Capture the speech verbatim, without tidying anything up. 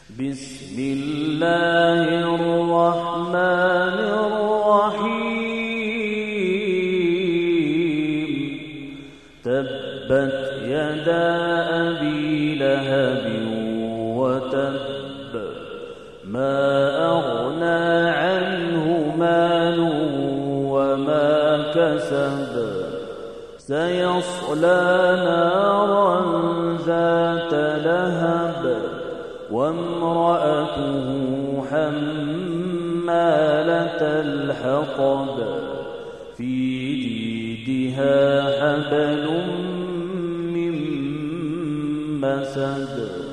بسم الله الرحمن الرحيم تبت يدا أبي لهب وتب ما أغنى عنه ماله وما كسب سيصلى نارا ذات لهب وامرأته حمالة الحطب في جيدها حبل من مسد